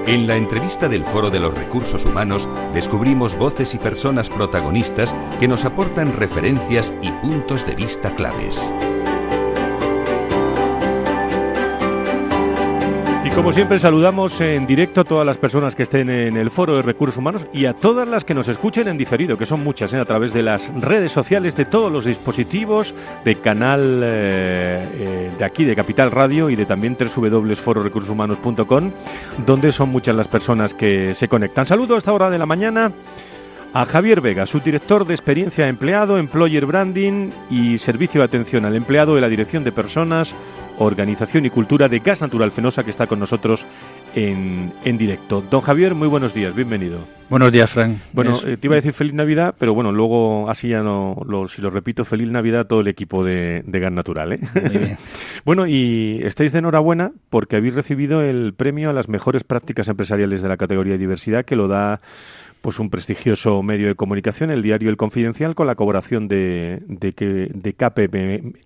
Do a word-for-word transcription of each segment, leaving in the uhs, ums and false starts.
En la entrevista del Foro de los Recursos Humanos descubrimos voces y personas protagonistas que nos aportan referencias y puntos de vista claves. Y como siempre saludamos en directo a todas las personas que estén en el Foro de Recursos Humanos y a todas las que nos escuchen en diferido, que son muchas, ¿eh? A través de las redes sociales de todos los dispositivos de canal eh, eh, de aquí, de Capital Radio, y de también doble u doble u doble u punto foro recursos humanos punto com, donde son muchas las personas que se conectan. Saludo a esta hora de la mañana a Javier Vega, subdirector de Experiencia Empleado, Employer Branding y Servicio de Atención al Empleado de la Dirección de Personas, Organización y Cultura de Gas Natural Fenosa, que está con nosotros en, en directo. Don Javier, muy buenos días, bienvenido. Buenos días, Fran. Bueno, eh, te iba a decir Feliz Navidad, pero bueno, luego así ya no, lo, si lo repito, Feliz Navidad a todo el equipo de, de Gas Natural, ¿eh? Muy bien. Bueno, y estáis de enhorabuena porque habéis recibido el premio a las mejores prácticas empresariales de la categoría de diversidad, que lo da pues un prestigioso medio de comunicación, el diario El Confidencial, con la colaboración de, de, que, de K P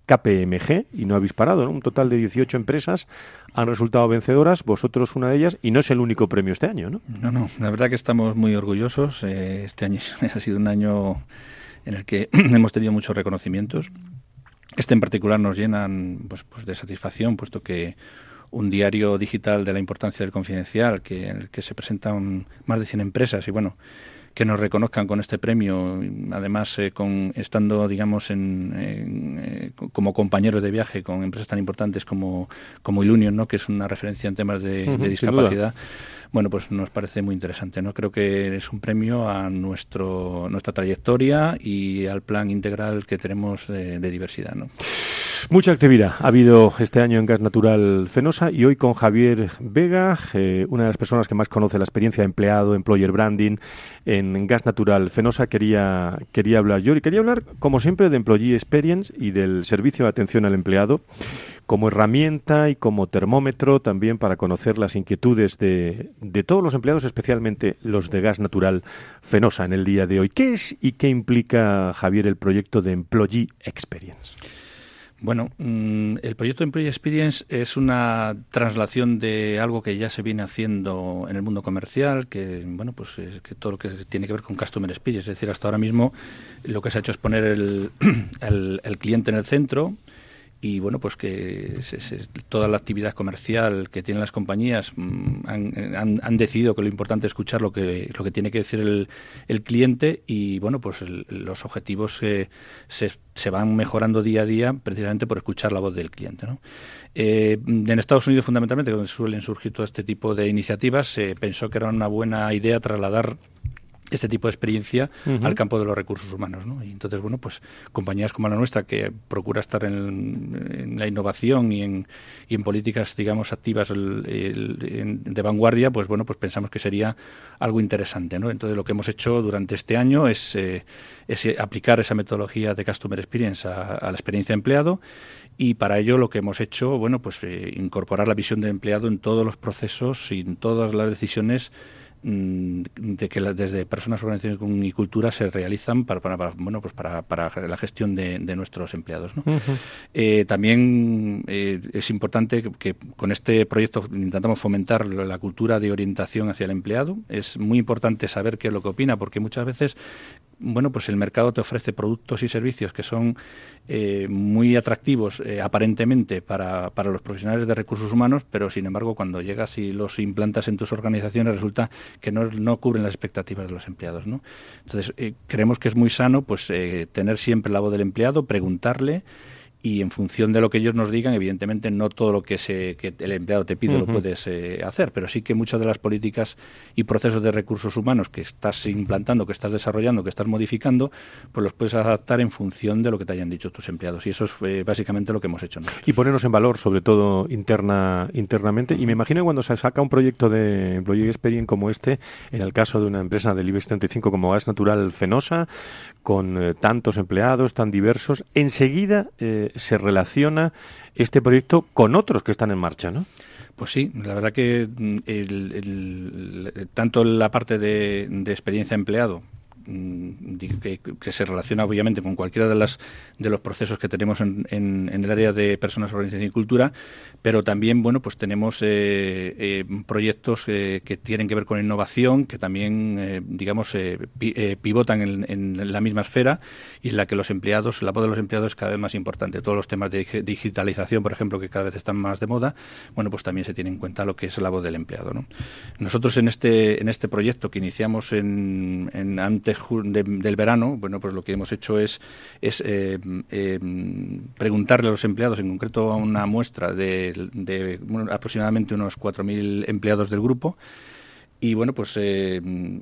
M G, y no habéis parado, ¿no? Un total de dieciocho empresas han resultado vencedoras, vosotros una de ellas, y no es el único premio este año, ¿no? No, no, la verdad que estamos muy orgullosos. Eh, este año ha sido un año en el que hemos tenido muchos reconocimientos. Este en particular nos llenan pues, pues de satisfacción, puesto que un diario digital de la importancia del Confidencial, que, en el que se presentan más de cien empresas, y bueno, que nos reconozcan con este premio, además eh, con estando, digamos, en, en, eh, como compañeros de viaje con empresas tan importantes como, como Ilunion, ¿no?, que es una referencia en temas de, uh-huh, de discapacidad. Bueno, pues nos parece muy interesante, ¿no? Creo que es un premio a nuestro nuestra trayectoria y al plan integral que tenemos de, de diversidad, ¿no? Mucha actividad ha habido este año en Gas Natural Fenosa, y hoy con Javier Vega, eh, una de las personas que más conoce la experiencia de empleado, employer branding en Gas Natural Fenosa, quería, quería hablar yo. Y quería hablar, como siempre, de Employee Experience y del servicio de atención al empleado como herramienta y como termómetro también para conocer las inquietudes de, de todos los empleados, especialmente los de Gas Natural Fenosa en el día de hoy. ¿Qué es y qué implica, Javier, el proyecto de Employee Experience? Bueno, el proyecto Employee Experience es una traslación de algo que ya se viene haciendo en el mundo comercial, que bueno, pues es que todo lo que tiene que ver con Customer Experience. Es decir, hasta ahora mismo lo que se ha hecho es poner el, el, el cliente en el centro, y bueno, pues que se, se, toda la actividad comercial que tienen las compañías mmm, han, han, han decidido que lo importante es escuchar lo que lo que tiene que decir el, el cliente, y bueno, pues el, los objetivos eh, se, se van mejorando día a día precisamente por escuchar la voz del cliente, ¿no? Eh, en Estados Unidos, fundamentalmente, donde suelen surgir todo este tipo de iniciativas, se pensó que era una buena idea trasladar este tipo de experiencia uh-huh. al campo de los recursos humanos, ¿no? Y entonces, bueno, pues compañías como la nuestra, que procura estar en, en la innovación y en, y en políticas, digamos, activas el, el, en, de vanguardia, pues bueno, pues pensamos que sería algo interesante, ¿no? Entonces, lo que hemos hecho durante este año es, eh, es aplicar esa metodología de Customer Experience a, a la experiencia de empleado. Y para ello lo que hemos hecho, bueno, pues eh, incorporar la visión del empleado en todos los procesos y en todas las decisiones de que la, desde personas, organizaciones y cultura se realizan para, para, para bueno pues para, para la gestión de, de nuestros empleados, ¿no? Uh-huh. Eh, también eh, es importante que, que con este proyecto intentamos fomentar la cultura de orientación hacia el empleado. Es muy importante saber qué es lo que opina, porque muchas veces bueno, pues el mercado te ofrece productos y servicios que son eh, muy atractivos eh, aparentemente para, para los profesionales de recursos humanos, pero sin embargo cuando llegas y los implantas en tus organizaciones resulta que no, no cubren las expectativas de los empleados, ¿no? Entonces eh, creemos que es muy sano pues eh, tener siempre la voz del empleado, preguntarle, y en función de lo que ellos nos digan, evidentemente no todo lo que, se, que el empleado te pide uh-huh. lo puedes eh, hacer, pero sí que muchas de las políticas y procesos de recursos humanos que estás implantando, que estás desarrollando, que estás modificando, pues los puedes adaptar en función de lo que te hayan dicho tus empleados, y eso es eh, básicamente lo que hemos hecho nosotros. Y ponernos en valor, sobre todo interna internamente, uh-huh. y me imagino cuando se saca un proyecto de Employee Experience como este, en el caso de una empresa del IBEX treinta y cinco como Gas Natural Fenosa, con eh, tantos empleados tan diversos, enseguida eh, se relaciona este proyecto con otros que están en marcha, ¿no? Pues sí, la verdad que el, el, el, tanto la parte de, de experiencia empleado que, que se relaciona obviamente con cualquiera de las de los procesos que tenemos en, en, en el área de personas, organización y cultura, pero también, bueno, pues tenemos eh, eh, proyectos eh, que tienen que ver con innovación, que también, eh, digamos, eh, pi, eh, pivotan en, en la misma esfera y en la que los empleados, la voz de los empleados es cada vez más importante. Todos los temas de digitalización, por ejemplo, que cada vez están más de moda, bueno, pues también se tiene en cuenta lo que es la voz del empleado, ¿no? Nosotros en este en este proyecto que iniciamos en, en antes de, del verano, bueno, pues lo que hemos hecho es es eh, eh, preguntarle a los empleados, en concreto a una muestra de, de bueno, aproximadamente unos cuatro mil empleados del grupo. Y bueno, pues eh,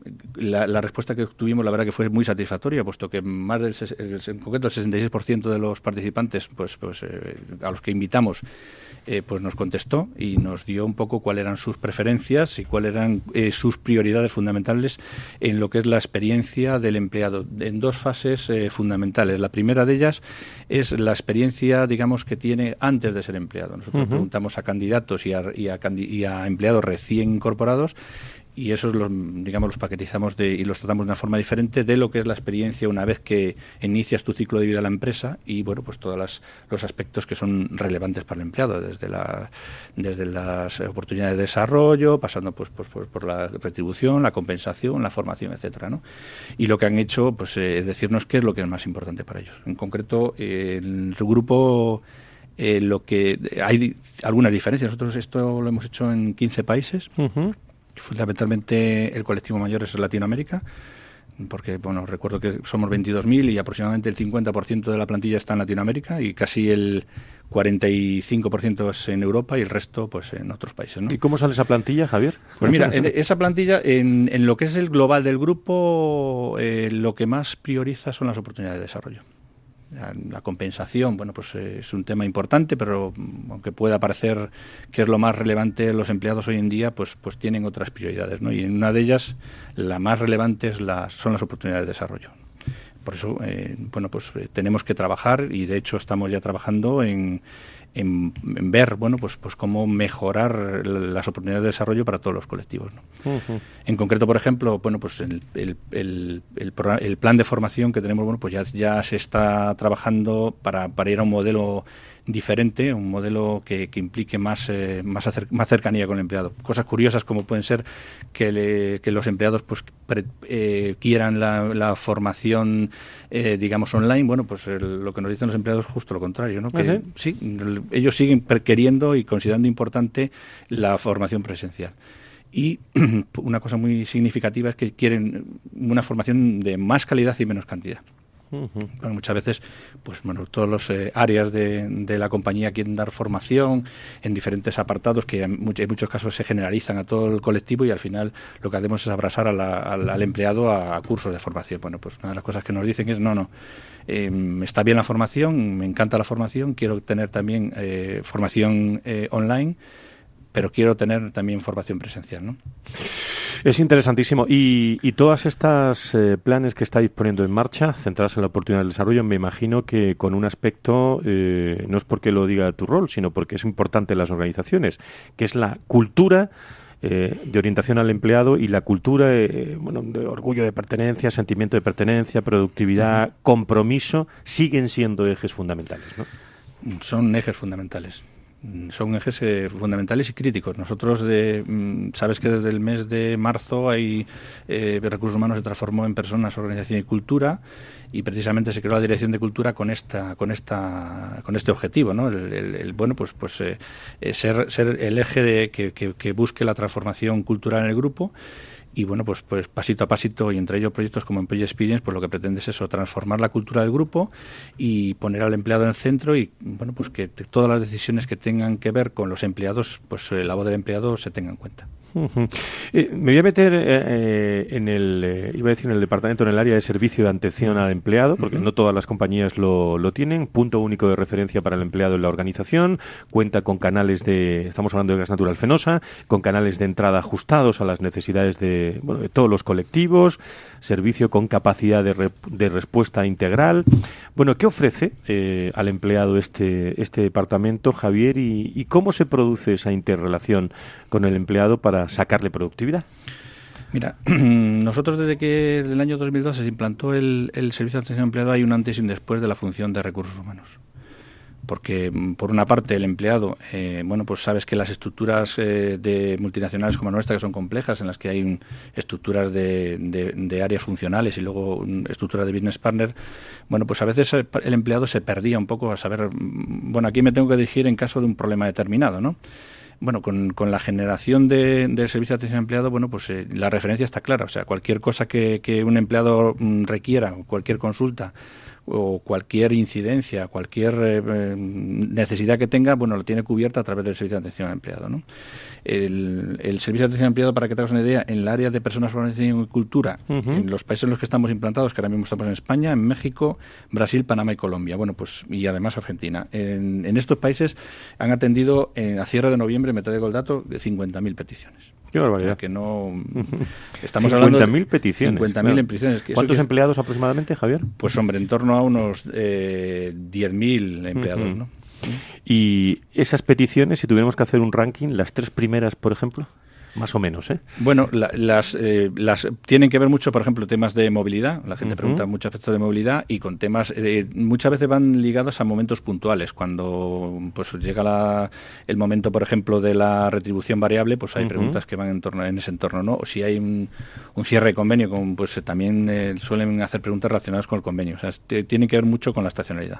la, la respuesta que obtuvimos, la verdad que fue muy satisfactoria, puesto que más del en concreto el sesenta y seis por ciento de los participantes, pues, pues eh, a los que invitamos, eh, pues nos contestó y nos dio un poco cuáles eran sus preferencias y cuáles eran eh, sus prioridades fundamentales en lo que es la experiencia del empleado, en dos fases eh, fundamentales. La primera de ellas es la experiencia, digamos, que tiene antes de ser empleado. Nosotros uh-huh. preguntamos a candidatos y a, y a, y a empleados recién incorporados, y esos los, digamos, los paquetizamos de, y los tratamos de una forma diferente de lo que es la experiencia una vez que inicias tu ciclo de vida en la empresa y, bueno, pues todos las, los aspectos que son relevantes para el empleado, desde la, desde las oportunidades de desarrollo, pasando pues, pues, pues por la retribución, la compensación, la formación, etcétera, ¿no? Y lo que han hecho, pues, eh, es decirnos qué es lo que es más importante para ellos. En concreto, eh, el grupo... Eh, lo que hay algunas diferencias. Nosotros esto lo hemos hecho en quince países. Uh-huh. Fundamentalmente el colectivo mayor es Latinoamérica, porque bueno, recuerdo que somos veintidós mil y aproximadamente el cincuenta por ciento de la plantilla está en Latinoamérica y casi el cuarenta y cinco por ciento es en Europa y el resto pues en otros países, ¿no? ¿Y cómo sale esa plantilla, Javier? Pues mira, en esa plantilla, en, en lo que es el global del grupo, eh, lo que más prioriza son las oportunidades de desarrollo. La compensación, bueno, pues eh, es un tema importante, pero aunque pueda parecer que es lo más relevante, los empleados hoy en día pues pues tienen otras prioridades, ¿no? Y en una de ellas, la más relevante es la, son las oportunidades de desarrollo. Por eso, eh, bueno, pues eh, tenemos que trabajar y de hecho estamos ya trabajando en, en, en ver, bueno, pues pues cómo mejorar las oportunidades de desarrollo para todos los colectivos, ¿no? Uh-huh. En concreto, por ejemplo, bueno, pues el, el, el, el, el plan de formación que tenemos, bueno, pues ya, ya se está trabajando para, para ir a un modelo diferente, un modelo que, que implique más eh, más, acer, más cercanía con el empleado. Cosas curiosas como pueden ser que, le, que los empleados pues pre, eh, quieran la, la formación, eh, digamos, online. Bueno, pues el, lo que nos dicen los empleados es justo lo contrario, ¿no? Que uh-huh. sí, el, ellos siguen queriendo y considerando importante la formación presencial. Y una cosa muy significativa es que quieren una formación de más calidad y menos cantidad. Uh-huh. Bueno, muchas veces, pues bueno, todas las eh, áreas de, de la compañía quieren dar formación en diferentes apartados que en, much, en muchos casos se generalizan a todo el colectivo y al final lo que hacemos es abrazar a la, al, al empleado a, a cursos de formación. Bueno, pues una de las cosas que nos dicen es no, no, eh, está bien la formación, me encanta la formación, quiero tener también eh, formación eh, online, pero quiero tener también formación presencial, ¿no? Es interesantísimo. Y, y todas estas eh, planes que estáis poniendo en marcha, centradas en la oportunidad del desarrollo, me imagino que con un aspecto, eh, no es porque lo diga tu rol, sino porque es importante en las organizaciones, que es la cultura eh, de orientación al empleado y la cultura eh, bueno, de orgullo de pertenencia, sentimiento de pertenencia, productividad, uh-huh. compromiso, siguen siendo ejes fundamentales, ¿no? Son ejes fundamentales. Son ejes eh, fundamentales y críticos. Nosotros, de, mm, sabes que desde el mes de marzo hay eh, Recursos Humanos se transformó en Personas, Organización y Cultura y precisamente se creó la Dirección de Cultura con esta, con esta, con este objetivo, ¿no? El, el, el, bueno, pues, pues eh, ser, ser el eje de, que, que, que busque la transformación cultural en el grupo. Y bueno, pues, pues pasito a pasito, y entre ellos proyectos como Employee Experience, pues lo que pretende es eso, transformar la cultura del grupo y poner al empleado en el centro y bueno, pues que te, todas las decisiones que tengan que ver con los empleados, pues eh, la voz del empleado se tenga en cuenta. Uh-huh. Eh, me voy a meter eh, en el, eh, iba a decir en el departamento, en el área de servicio de atención al empleado, porque uh-huh. no todas las compañías lo, lo tienen. Punto único de referencia para el empleado en la organización. Cuenta con canales de, estamos hablando de gas natural Fenosa, con canales de entrada ajustados a las necesidades de, bueno, de todos los colectivos. Servicio con capacidad de, re, de respuesta integral. Bueno, ¿qué ofrece eh, al empleado este, este departamento, Javier? Y, ¿Y cómo se produce esa interrelación con el empleado para sacarle productividad? Mira, nosotros desde que en el año dos mil doce se implantó el, el servicio de atención al empleado hay un antes y un después de la función de recursos humanos. Porque, por una parte, el empleado, eh, bueno, pues sabes que las estructuras eh, de multinacionales como la nuestra, que son complejas, en las que hay un, estructuras de, de, de áreas funcionales y luego un, estructuras de business partner, bueno, pues a veces el, el empleado se perdía un poco a saber, bueno, aquí me tengo que dirigir en caso de un problema determinado, ¿no? Bueno, con, con la generación de, del servicio de atención al empleado, bueno, pues eh, la referencia está clara. O sea, cualquier cosa que, que un empleado mm, requiera, cualquier consulta o cualquier incidencia, cualquier eh, necesidad que tenga, bueno, lo tiene cubierta a través del servicio de atención al empleado, ¿no? El, el servicio de atención al empleado, para que te hagas una idea, en el área de personas, organización y cultura, uh-huh. en los países en los que estamos implantados, que ahora mismo estamos en España, en México, Brasil, Panamá y Colombia, bueno, pues y además Argentina. En, en estos países han atendido eh, a cierre de noviembre, me traigo el dato, de cincuenta mil peticiones. Qué barbaridad. O sea, que no estamos hablando cincuenta mil peticiones. cincuenta mil claro. peticiones. ¿Cuántos que, empleados aproximadamente, Javier? Pues hombre, en torno a unos eh, diez mil empleados, uh-huh. ¿no? Y esas peticiones, si tuviéramos que hacer un ranking, las tres primeras, por ejemplo, más o menos, ¿eh? Bueno, la, las, eh, las tienen que ver mucho, por ejemplo, temas de movilidad. La gente uh-huh. pregunta muchos aspectos de movilidad y con temas, eh, muchas veces van ligados a momentos puntuales. Cuando pues llega la, el momento, por ejemplo, de la retribución variable, pues hay uh-huh. preguntas que van en torno en ese entorno, ¿no? O si hay un, un cierre de convenio, con, pues también eh, suelen hacer preguntas relacionadas con el convenio. O sea, t- tiene que ver mucho con la estacionalidad.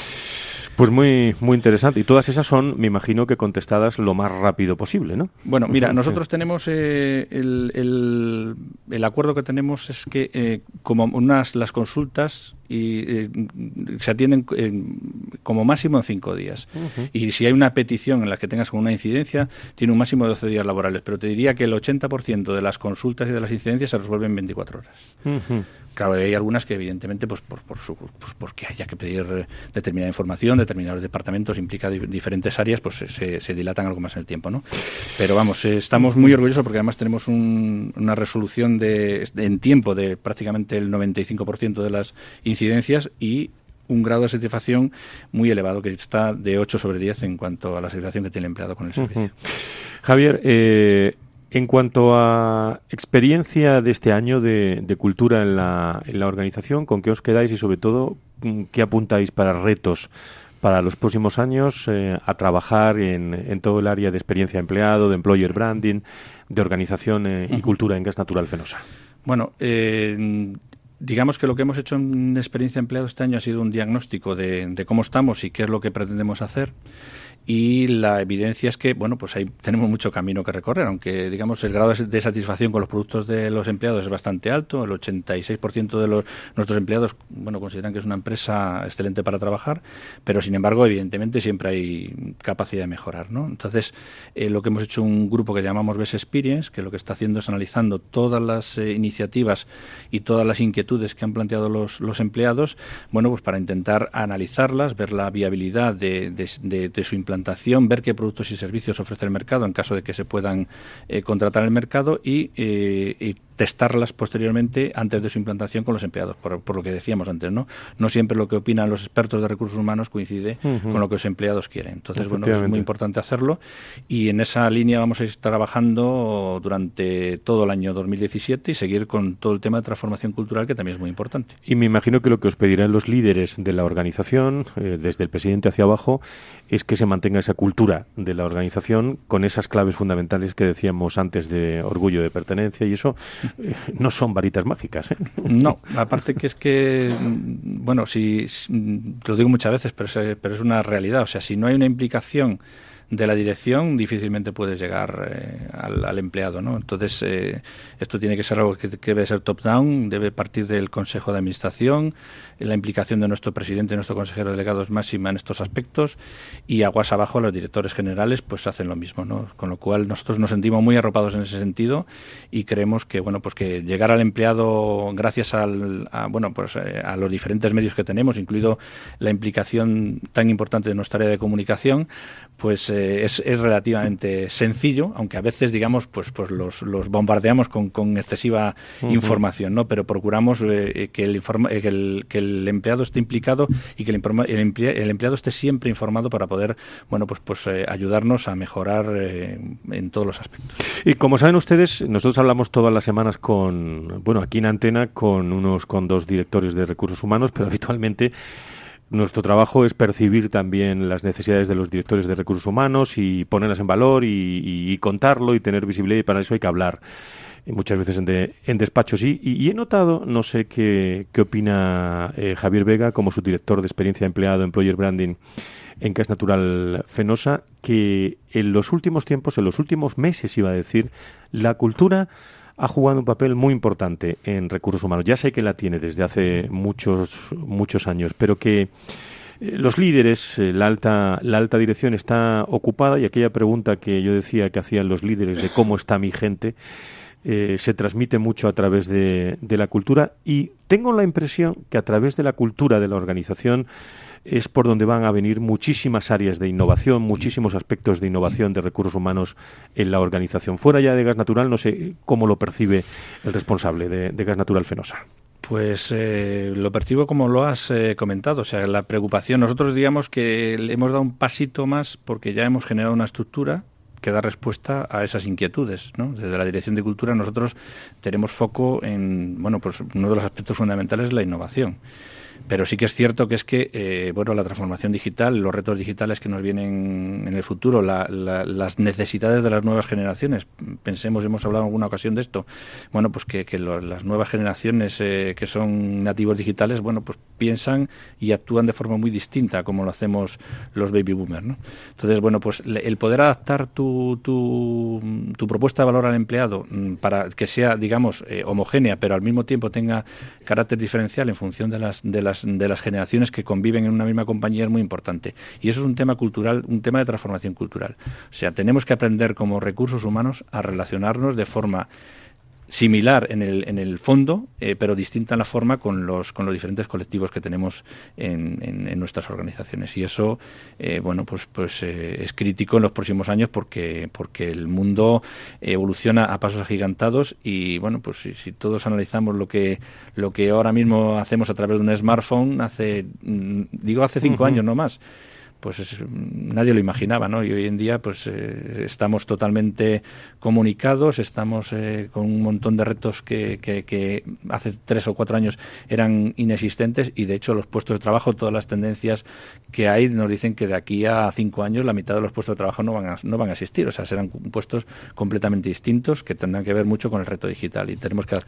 Pues muy muy interesante. Y todas esas son, me imagino, que contestadas lo más rápido posible, ¿no? Bueno, mira, nosotros tenemos eh, el, el, el acuerdo que tenemos es que eh, como unas las consultas y eh, se atienden eh, como máximo en cinco días. Uh-huh. Y si hay una petición en la que tengas una incidencia, tiene un máximo de doce días laborales. Pero te diría que el ochenta por ciento de las consultas y de las incidencias se resuelven en veinticuatro horas. Uh-huh. Claro, hay algunas que evidentemente, pues, por, por su, pues porque haya que pedir determinada información, determinados departamentos, implica di- diferentes áreas, pues se, se dilatan algo más en el tiempo, ¿no? Pero vamos, eh, estamos muy orgullosos porque además tenemos un, una resolución de, de, en tiempo de prácticamente el noventa y cinco por ciento de las incidencias y un grado de satisfacción muy elevado, que está de ocho sobre diez en cuanto a la satisfacción que tiene el empleado con el servicio. Uh-huh. Javier, eh... en cuanto a experiencia de este año de, de cultura en la, en la organización, ¿con qué os quedáis y sobre todo qué apuntáis para retos para los próximos años eh, a trabajar en, en todo el área de experiencia de empleado, de employer branding, de organización eh, y cultura en Gas Natural Fenosa? Bueno, eh, digamos que lo que hemos hecho en experiencia de empleado este año ha sido un diagnóstico de, de cómo estamos y qué es lo que pretendemos hacer. Y la evidencia es que, bueno, pues ahí tenemos mucho camino que recorrer, aunque, digamos, el grado de satisfacción con los productos de los empleados es bastante alto. El ochenta y seis por ciento de los, nuestros empleados, bueno, consideran que es una empresa excelente para trabajar, pero, sin embargo, evidentemente siempre hay capacidad de mejorar, ¿no? Entonces, eh, lo que hemos hecho un grupo que llamamos Best Experience, que lo que está haciendo es analizando todas las eh, iniciativas y todas las inquietudes que han planteado los, los empleados, bueno, pues para intentar analizarlas, ver la viabilidad de, de, de, de su implantación, ver qué productos y servicios ofrece el mercado en caso de que se puedan eh, contratar en el mercado y, eh, y testarlas posteriormente antes de su implantación con los empleados, por, por lo que decíamos antes, ¿no? No siempre lo que opinan los expertos de recursos humanos coincide uh-huh. con lo que los empleados quieren. Entonces, bueno, es muy importante hacerlo y en esa línea vamos a estar trabajando durante todo el año dos mil diecisiete y seguir con todo el tema de transformación cultural, que también es muy importante. Y me imagino que lo que os pedirán los líderes de la organización, eh, desde el presidente hacia abajo, es que se mantenga esa cultura de la organización con esas claves fundamentales que decíamos antes de orgullo, de pertenencia, y eso eh, no son varitas mágicas, ¿eh? No, aparte que es que, bueno, si, si lo digo muchas veces, pero es, pero es una realidad, o sea, si no hay una implicación de la dirección, difícilmente puedes llegar eh, al, al empleado, ¿no? Entonces, eh, esto tiene que ser algo que, que debe ser top-down, debe partir del Consejo de Administración, la implicación de nuestro presidente y nuestro consejero delegado es máxima en estos aspectos, y aguas abajo los directores generales pues hacen lo mismo, ¿no? Con lo cual nosotros nos sentimos muy arropados en ese sentido y creemos que, bueno, pues que llegar al empleado gracias al, a, bueno, pues eh, a los diferentes medios que tenemos, incluido la implicación tan importante de nuestra área de comunicación, pues eh, eh, es, es relativamente sencillo, aunque a veces, digamos, pues, pues los, los bombardeamos con, con excesiva uh-huh. información, ¿no? Pero procuramos eh, que, el informa, eh, que, el, que el empleado esté implicado y que el, informa, el, emplea, el empleado esté siempre informado para poder, bueno, pues, pues eh, ayudarnos a mejorar eh, en todos los aspectos. Y como saben ustedes, nosotros hablamos todas las semanas con, bueno, aquí en Antena, con unos, con dos directores de recursos humanos, pero habitualmente nuestro trabajo es percibir también las necesidades de los directores de recursos humanos y ponerlas en valor y, y, y contarlo y tener visibilidad, y para eso hay que hablar y muchas veces en, de, en despachos. Y, y, y he notado, no sé qué, qué opina eh, Javier Vega, como subdirector de experiencia de empleado, Employer Branding en Gas Natural Fenosa, que en los últimos tiempos, en los últimos meses, iba a decir, la cultura ha jugado un papel muy importante en recursos humanos. Ya sé que la tiene desde hace muchos muchos años, pero que eh, los líderes, eh, la alta la alta dirección está ocupada, y aquella pregunta que yo decía que hacían los líderes de cómo está mi gente, eh, se transmite mucho a través de, de la cultura, y tengo la impresión que a través de la cultura de la organización es por donde van a venir muchísimas áreas de innovación, muchísimos aspectos de innovación de recursos humanos en la organización. Fuera ya de Gas Natural, no sé cómo lo percibe el responsable de, de Gas Natural Fenosa. Pues eh, lo percibo como lo has eh, comentado, o sea, la preocupación. Nosotros digamos que le hemos dado un pasito más porque ya hemos generado una estructura que da respuesta a esas inquietudes, ¿no? Desde la Dirección de Cultura nosotros tenemos foco en, bueno, pues uno de los aspectos fundamentales es la innovación. Pero sí que es cierto que es que eh, bueno, la transformación digital, los retos digitales que nos vienen en el futuro, la, la, las necesidades de las nuevas generaciones, pensemos, hemos hablado en alguna ocasión de esto, bueno, pues que, que lo, las nuevas generaciones eh, que son nativos digitales, bueno, pues piensan y actúan de forma muy distinta como lo hacemos los baby boomers, ¿no? Entonces, bueno, pues el poder adaptar tu, tu, tu propuesta de valor al empleado para que sea, digamos, eh, homogénea, pero al mismo tiempo tenga carácter diferencial en función de las, de las de las generaciones que conviven en una misma compañía es muy importante. Y eso es un tema cultural, un tema de transformación cultural. O sea, tenemos que aprender como recursos humanos a relacionarnos de forma similar en el, en el fondo, eh, pero distinta en la forma con los, con los diferentes colectivos que tenemos en, en, en nuestras organizaciones. Y eso, eh, bueno, pues, pues eh, es crítico en los próximos años porque, porque el mundo evoluciona a pasos agigantados y, bueno, pues si, si todos analizamos lo que, lo que ahora mismo hacemos a través de un smartphone, hace, digo hace cinco uh-huh. años, no más, pues es, nadie lo imaginaba, ¿no? Y hoy en día pues eh, estamos totalmente comunicados, estamos eh, con un montón de retos que, que, que hace tres o cuatro años eran inexistentes, y de hecho los puestos de trabajo, todas las tendencias que hay nos dicen que de aquí a cinco años la mitad de los puestos de trabajo no van a, no van a existir, o sea, serán puestos completamente distintos que tendrán que ver mucho con el reto digital, y tenemos que